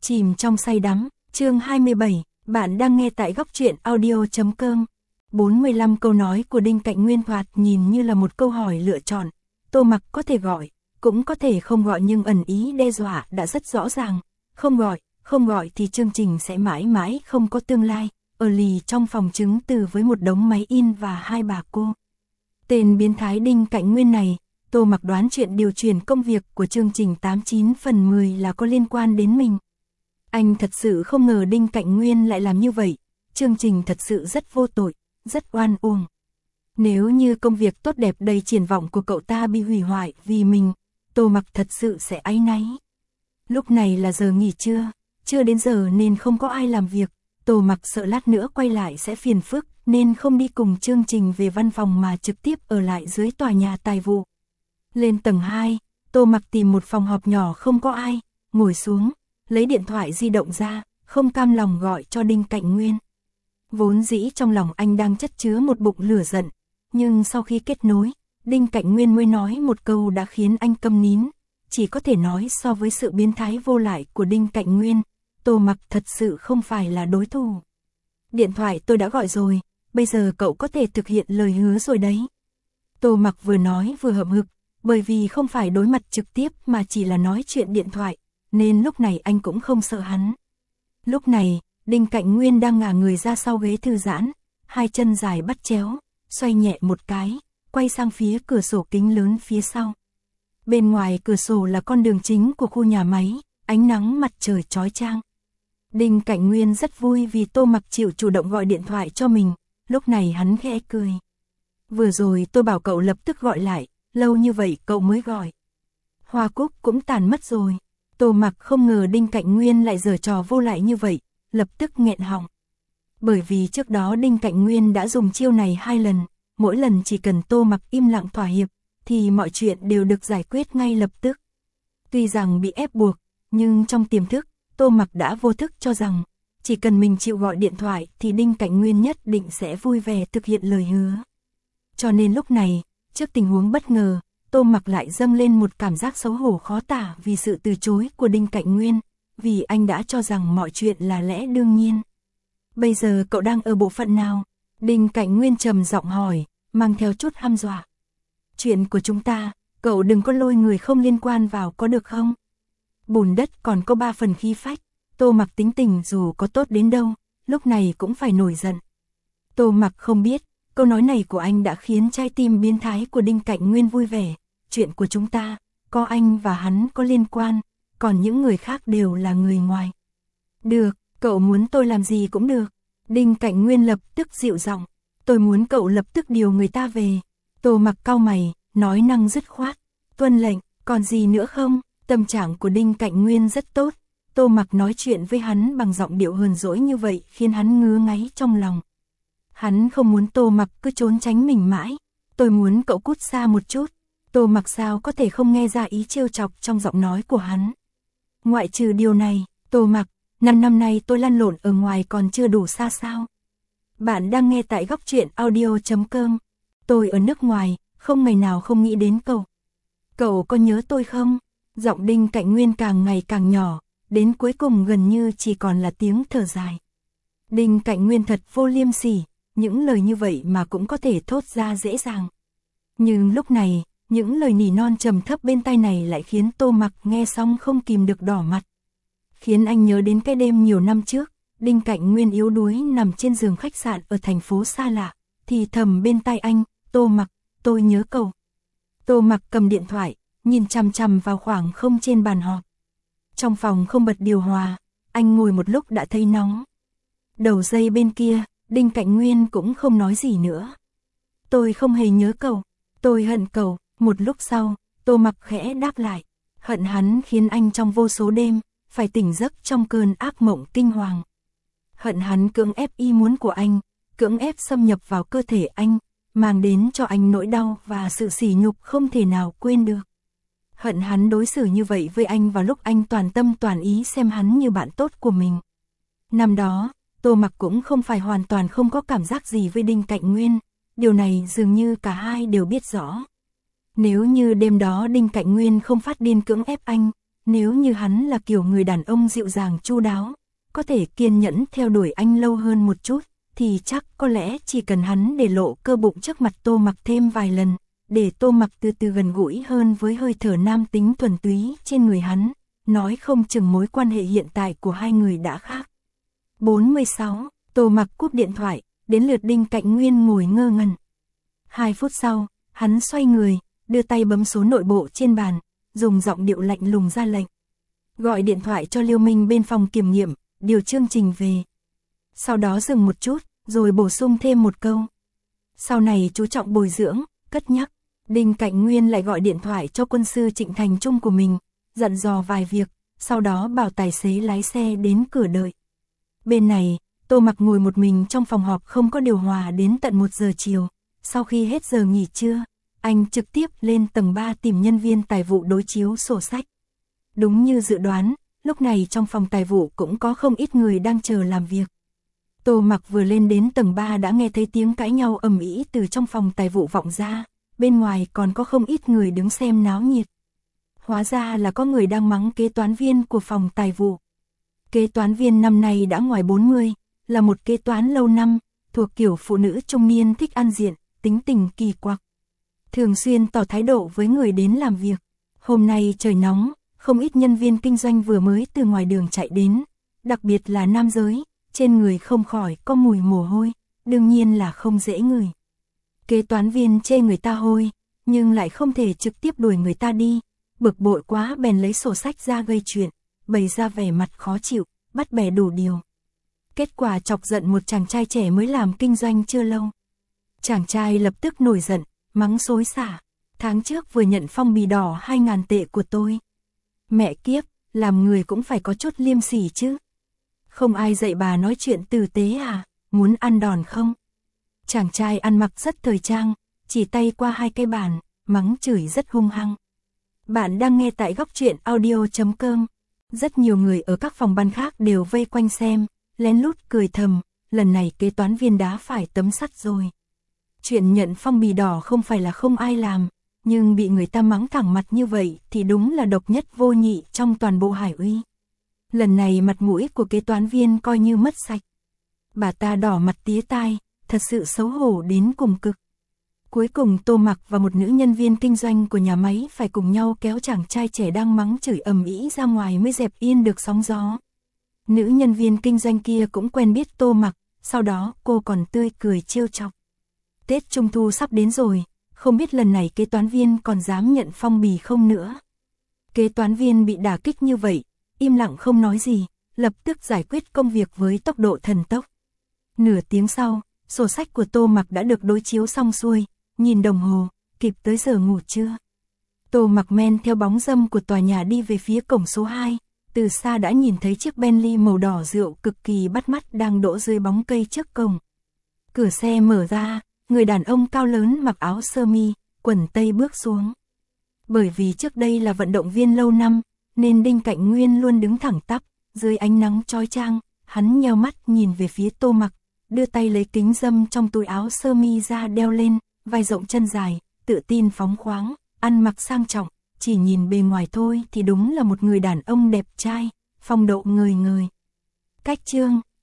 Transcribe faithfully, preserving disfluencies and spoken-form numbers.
Chìm trong say đắm, chương hai mươi bảy, bạn đang nghe tại góc truyện audio.com. bốn mươi lăm câu nói của Đinh Cạnh Nguyên thoạt nhìn như là một câu hỏi lựa chọn. Tô Mặc có thể gọi, cũng có thể không gọi, nhưng ẩn ý đe dọa đã rất rõ ràng. Không gọi, không gọi thì chương trình sẽ mãi mãi không có tương lai. Ở lì trong phòng chứng từ với một đống máy in và hai bà cô. Tên biến thái Đinh Cạnh Nguyên này, Tô Mặc đoán chuyện điều chuyển công việc của chương trình tám chín phần mười là có liên quan đến mình. Anh thật sự không ngờ Đinh Cạnh Nguyên lại làm như vậy, chương trình thật sự rất vô tội, rất oan uổng. Nếu như công việc tốt đẹp đầy triển vọng của cậu ta bị hủy hoại vì mình, Tô Mặc thật sự sẽ áy náy. Lúc này là giờ nghỉ trưa, chưa đến giờ nên không có ai làm việc, Tô Mặc sợ lát nữa quay lại sẽ phiền phức nên không đi cùng chương trình về văn phòng mà trực tiếp ở lại dưới tòa nhà tài vụ. Lên tầng hai, Tô Mặc tìm một phòng họp nhỏ không có ai, ngồi xuống, lấy điện thoại di động ra, không cam lòng gọi cho Đinh Cạnh Nguyên. Vốn dĩ trong lòng anh đang chất chứa một bụng lửa giận, nhưng sau khi kết nối, Đinh Cạnh Nguyên mới nói một câu đã khiến anh câm nín, chỉ có thể nói so với sự biến thái vô lại của Đinh Cạnh Nguyên, Tô Mặc thật sự không phải là đối thủ. Điện thoại tôi đã gọi rồi, bây giờ cậu có thể thực hiện lời hứa rồi đấy. Tô Mặc vừa nói vừa hậm hực, bởi vì không phải đối mặt trực tiếp mà chỉ là nói chuyện điện thoại, nên lúc này anh cũng không sợ hắn. Lúc này, Đinh Cạnh Nguyên đang ngả người ra sau ghế thư giãn, hai chân dài bắt chéo, xoay nhẹ một cái, quay sang phía cửa sổ kính lớn phía sau. Bên ngoài cửa sổ là con đường chính của khu nhà máy, ánh nắng mặt trời chói chang. Đinh Cạnh Nguyên rất vui vì Tô Mặc chịu chủ động gọi điện thoại cho mình, lúc này hắn khẽ cười. Vừa rồi tôi bảo cậu lập tức gọi lại, lâu như vậy cậu mới gọi. Hoa cúc cũng tàn mất rồi. Tô Mặc không ngờ Đinh Cạnh Nguyên lại giở trò vô lại như vậy, lập tức nghẹn họng. Bởi vì trước đó Đinh Cạnh Nguyên đã dùng chiêu này hai lần, mỗi lần chỉ cần Tô Mặc im lặng thỏa hiệp, thì mọi chuyện đều được giải quyết ngay lập tức. Tuy rằng bị ép buộc, nhưng trong tiềm thức, Tô Mặc đã vô thức cho rằng, chỉ cần mình chịu gọi điện thoại thì Đinh Cạnh Nguyên nhất định sẽ vui vẻ thực hiện lời hứa. Cho nên lúc này, trước tình huống bất ngờ, Tô Mặc lại dâng lên một cảm giác xấu hổ khó tả vì sự từ chối của Đinh Cạnh Nguyên, vì anh đã cho rằng mọi chuyện là lẽ đương nhiên. Bây giờ cậu đang ở bộ phận nào? Đinh Cạnh Nguyên trầm giọng hỏi, mang theo chút hăm dọa. Chuyện của chúng ta, cậu đừng có lôi người không liên quan vào có được không? Bùn đất còn có ba phần khí phách, Tô Mặc tính tình dù có tốt đến đâu, lúc này cũng phải nổi giận. Tô Mặc không biết, câu nói này của anh đã khiến trái tim biến thái của Đinh Cạnh Nguyên vui vẻ. Chuyện của chúng ta, có anh và hắn có liên quan, còn những người khác đều là người ngoài. Được, cậu muốn tôi làm gì cũng được. Đinh Cạnh Nguyên lập tức dịu giọng, tôi muốn cậu lập tức điều người ta về. Tô Mặc cau mày, nói năng dứt khoát, tuân lệnh, còn gì nữa không? Tâm trạng của Đinh Cạnh Nguyên rất tốt, Tô Mặc nói chuyện với hắn bằng giọng điệu hờn dỗi như vậy khiến hắn ngứa ngáy trong lòng. Hắn không muốn Tô Mặc cứ trốn tránh mình mãi, tôi muốn cậu cút xa một chút. Tô Mặc sao có thể không nghe ra ý trêu chọc trong giọng nói của hắn. Ngoại trừ điều này, Tô Mặc, năm năm nay tôi lăn lộn ở ngoài còn chưa đủ xa sao? Bạn đang nghe tại góc truyện audio.com. Tôi ở nước ngoài, không ngày nào không nghĩ đến cậu. Cậu có nhớ tôi không? Giọng Đinh Cạnh Nguyên càng ngày càng nhỏ, đến cuối cùng gần như chỉ còn là tiếng thở dài. Đinh Cạnh Nguyên thật vô liêm sỉ, những lời như vậy mà cũng có thể thốt ra dễ dàng. Nhưng lúc này, những lời nỉ non trầm thấp bên tai này lại khiến Tô Mặc nghe xong không kìm được đỏ mặt. Khiến anh nhớ đến cái đêm nhiều năm trước, Đinh Cạnh Nguyên yếu đuối nằm trên giường khách sạn ở thành phố xa lạ, thì thầm bên tai anh, Tô Mặc, tôi nhớ cậu. Tô Mặc cầm điện thoại, nhìn chằm chằm vào khoảng không trên bàn họp. Trong phòng không bật điều hòa, anh ngồi một lúc đã thấy nóng. Đầu dây bên kia, Đinh Cạnh Nguyên cũng không nói gì nữa. Tôi không hề nhớ cậu, tôi hận cậu. Một lúc sau, Tô Mặc khẽ đáp lại, hận hắn khiến anh trong vô số đêm, phải tỉnh giấc trong cơn ác mộng kinh hoàng. Hận hắn cưỡng ép ý muốn của anh, cưỡng ép xâm nhập vào cơ thể anh, mang đến cho anh nỗi đau và sự sỉ nhục không thể nào quên được. Hận hắn đối xử như vậy với anh vào lúc anh toàn tâm toàn ý xem hắn như bạn tốt của mình. Năm đó, Tô Mặc cũng không phải hoàn toàn không có cảm giác gì với Đinh Cạnh Nguyên, điều này dường như cả hai đều biết rõ. Nếu như đêm đó Đinh Cạnh Nguyên không phát điên cưỡng ép anh, nếu như hắn là kiểu người đàn ông dịu dàng chu đáo, có thể kiên nhẫn theo đuổi anh lâu hơn một chút, thì chắc có lẽ chỉ cần hắn để lộ cơ bụng trước mặt Tô Mặc thêm vài lần, để Tô Mặc từ từ gần gũi hơn với hơi thở nam tính thuần túy trên người hắn, nói không chừng mối quan hệ hiện tại của hai người đã khác. bốn mươi sáu. Tô Mặc cúp điện thoại, đến lượt Đinh Cạnh Nguyên ngồi ngơ ngẩn. Hai phút sau, hắn xoay người, đưa tay bấm số nội bộ trên bàn, dùng giọng điệu lạnh lùng ra lệnh. Gọi điện thoại cho Liêu Minh bên phòng kiểm nghiệm, điều chương trình về. Sau đó dừng một chút, rồi bổ sung thêm một câu. Sau này chú trọng bồi dưỡng, cất nhắc. Đinh Cạnh Nguyên lại gọi điện thoại cho quân sư Trịnh Thành Trung của mình, dặn dò vài việc, sau đó bảo tài xế lái xe đến cửa đợi. Bên này, Tô Mặc ngồi một mình trong phòng họp không có điều hòa đến tận một giờ chiều. Sau khi hết giờ nghỉ trưa, anh trực tiếp lên tầng ba tìm nhân viên tài vụ đối chiếu sổ sách. Đúng như dự đoán, lúc này trong phòng tài vụ cũng có không ít người đang chờ làm việc. Tô Mặc vừa lên đến tầng ba đã nghe thấy tiếng cãi nhau ầm ĩ từ trong phòng tài vụ vọng ra, bên ngoài còn có không ít người đứng xem náo nhiệt. Hóa ra là có người đang mắng kế toán viên của phòng tài vụ. Kế toán viên năm nay đã ngoài bốn mươi, là một kế toán lâu năm, thuộc kiểu phụ nữ trung niên thích ăn diện, tính tình kỳ quặc. Thường xuyên tỏ thái độ với người đến làm việc. Hôm nay trời nóng, không ít nhân viên kinh doanh vừa mới từ ngoài đường chạy đến, đặc biệt là nam giới, trên người không khỏi có mùi mồ hôi, đương nhiên là không dễ ngửi. Kế toán viên chê người ta hôi, nhưng lại không thể trực tiếp đuổi người ta đi, bực bội quá bèn lấy sổ sách ra gây chuyện, bày ra vẻ mặt khó chịu, bắt bẻ đủ điều. Kết quả chọc giận một chàng trai trẻ mới làm kinh doanh chưa lâu. Chàng trai lập tức nổi giận, mắng xối xả. Tháng trước vừa nhận phong bì đỏ hai ngàn tệ của tôi. Mẹ kiếp, làm người cũng phải có chút liêm sỉ chứ. Không ai dạy bà nói chuyện tử tế à, muốn ăn đòn không? Chàng trai ăn mặc rất thời trang, chỉ tay qua hai cái bàn, mắng chửi rất hung hăng. Bạn đang nghe tại góc truyện audio chấm com. Rất nhiều người ở các phòng ban khác đều vây quanh xem, lén lút cười thầm, lần này kế toán viên đá phải tấm sắt rồi. Chuyện nhận phong bì đỏ không phải là không ai làm, nhưng bị người ta mắng thẳng mặt như vậy thì đúng là độc nhất vô nhị trong toàn bộ Hải Uy. Lần này mặt mũi của kế toán viên coi như mất sạch. Bà ta đỏ mặt tía tai, thật sự xấu hổ đến cùng cực. Cuối cùng Tô Mặc và một nữ nhân viên kinh doanh của nhà máy phải cùng nhau kéo chàng trai trẻ đang mắng chửi ầm ĩ ra ngoài mới dẹp yên được sóng gió. Nữ nhân viên kinh doanh kia cũng quen biết Tô Mặc, sau đó cô còn tươi cười trêu chọc. Tết Trung Thu sắp đến rồi, không biết lần này kế toán viên còn dám nhận phong bì không nữa. Kế toán viên bị đả kích như vậy, im lặng không nói gì, lập tức giải quyết công việc với tốc độ thần tốc. Nửa tiếng sau, sổ sách của Tô Mặc đã được đối chiếu xong xuôi, nhìn đồng hồ, kịp tới giờ ngủ trưa. Tô Mặc men theo bóng râm của tòa nhà đi về phía cổng số hai, từ xa đã nhìn thấy chiếc Bentley màu đỏ rượu cực kỳ bắt mắt đang đỗ dưới bóng cây trước cổng. Cửa xe mở ra, người đàn ông cao lớn mặc áo sơ mi, quần tây bước xuống. Bởi vì trước đây là vận động viên lâu năm, nên Đinh Cạnh Nguyên luôn đứng thẳng tắp, dưới ánh nắng chói chang, hắn nheo mắt nhìn về phía Tô Mặc, đưa tay lấy kính râm trong túi áo sơ mi ra đeo lên, vai rộng chân dài, tự tin phóng khoáng, ăn mặc sang trọng, chỉ nhìn bề ngoài thôi thì đúng là một người đàn ông đẹp trai, phong độ ngời ngời. Cách chương